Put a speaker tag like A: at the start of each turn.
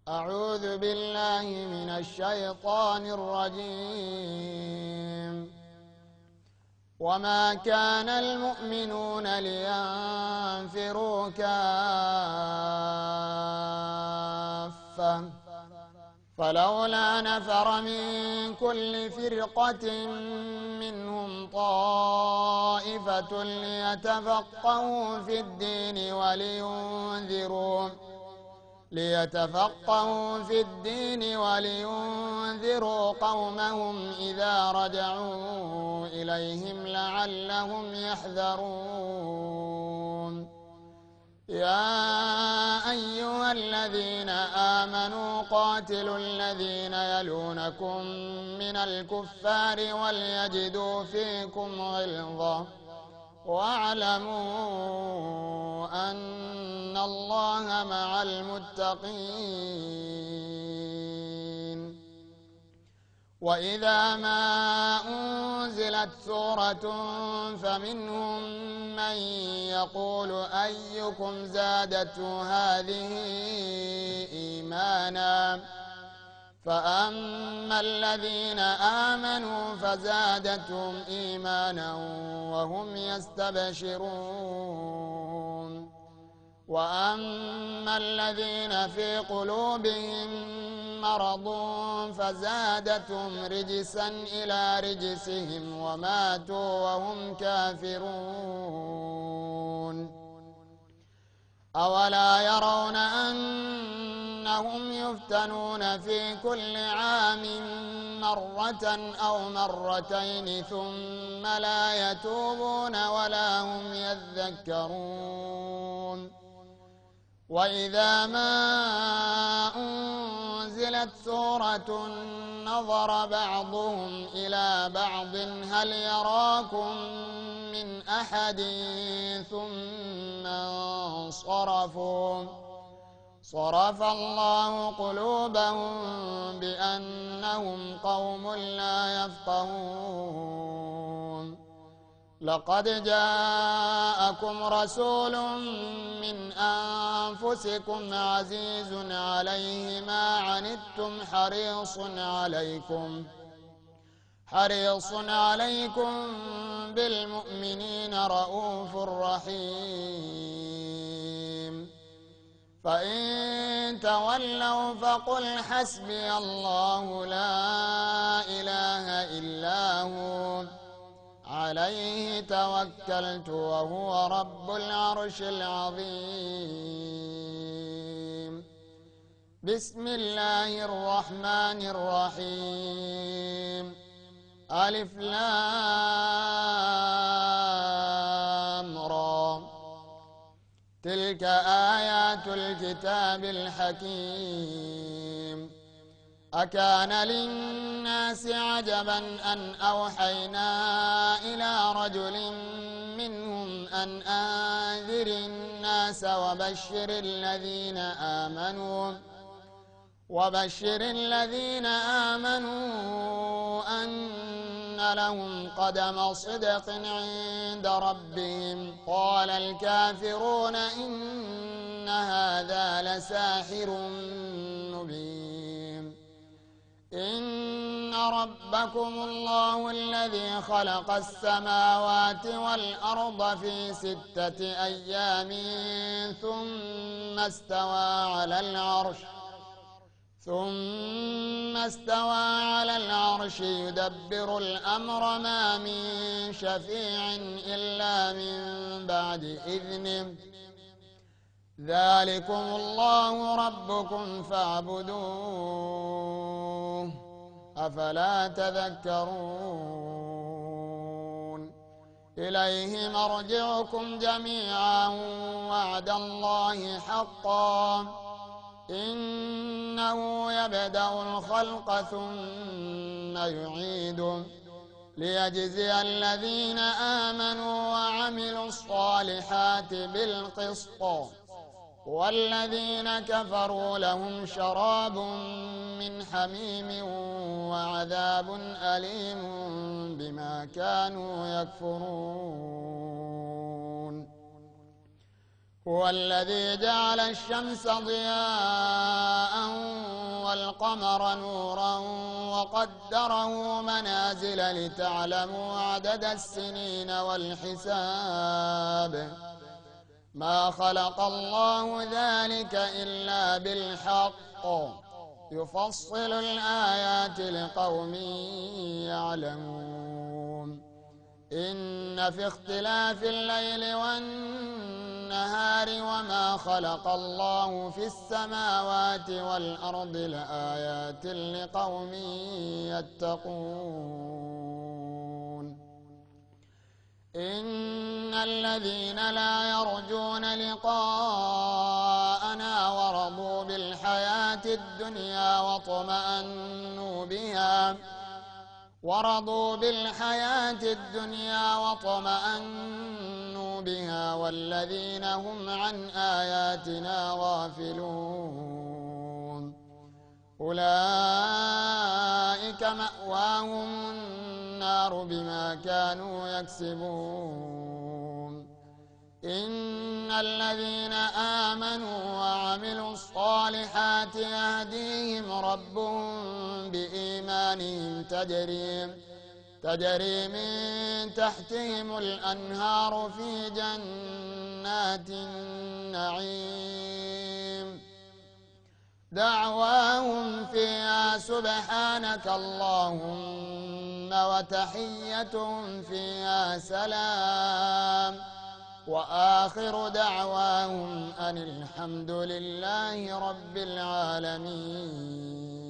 A: أعوذ بالله من الشيطان الرجيم. وما كان المؤمنون لينفروا كافة فلولا نفر من كل فرقة منهم طائفة ليتفقهوا في الدين ولينذروا قومهم إذا رجعوا إليهم لعلهم يحذرون. يا أيها الذين آمنوا قاتلوا الذين يلونكم من الكفار وليجدوا فيكم غلظة واعلموا أن الله مع المتقين. وإذا ما أنزلت سورة فمنهم من يقول أيكم زادته هذه إيمانا فأما الذين آمنوا فزادتهم إيمانا وهم يستبشرون. وأما الذين في قلوبهم مرض فزادتهم رجسا إلى رجسهم وماتوا وهم كافرون. أولا يرون أنهم يفتنون في كل عام مرة أو مرتين ثم لا يتوبون ولا هم يذكرون. وإذا ما أنزلت سورة نظر بعضهم إلى بعض هل يراكم من أحد ثم انصرفوا صرف الله قلوبهم بأنهم قوم لا يفقهون. لقد جاءكم رسول من أنفسكم عزيز عليه ما عنتم حريص عليكم بالمؤمنين رؤوف رحيم. فإن تولوا فقل حسبي الله لا إله إلا هو عليه توكلت وهو رب العرش العظيم. بسم الله الرحمن الرحيم. ألف لام را تلك آيات الكتاب الحكيم. أكان للناس عجبا أن أوحينا إلى رجل منهم أن أنذر الناس وبشر الذين آمنوا أن لهم قدم صدق عند ربهم. قال الكافرون إن هذا لساحر مبين. إن ربكم الله الذي خلق السماوات والأرض في 6 أيام ثم استوى على العرش يدبر الأمر ما من شفيع إلا من بعد إذنه. ذلكم الله ربكم فاعبدوه أفلا تذكرون. إليه مرجعكم جميعا وعد الله حقا إنه يبدأ الخلق ثم يعيده ليجزي الذين آمنوا وعملوا الصالحات بالقسط والذين كفروا لهم شراب من حميم وعذاب أليم بما كانوا يكفرون. هو الذي جعل الشمس ضياء والقمر نورا وقدره منازل لتعلموا عدد السنين والحساب ما خلق الله ذلك إلا بالحق يفصل الآيات لقوم يعلمون إن في اختلاف الليل والنهار وما خلق الله في السماوات والأرض لآيات لقوم يتقون إن الذين لا يرجون لقاءنا ورضوا بالحياة الدنيا واطمأنوا بها والذين هم عن آياتنا غافلون أولئك مأواهم النار بما كانوا يكسبون إن الذين آمنوا وعملوا الصالحات يهديهم ربهم بإيمانهم تجري من تحتهم الأنهار في جنات النعيم دعواهم فيها سبحانك اللهم وتحيتهم فيها سلام وآخر دعواهم أن الحمد لله رب العالمين.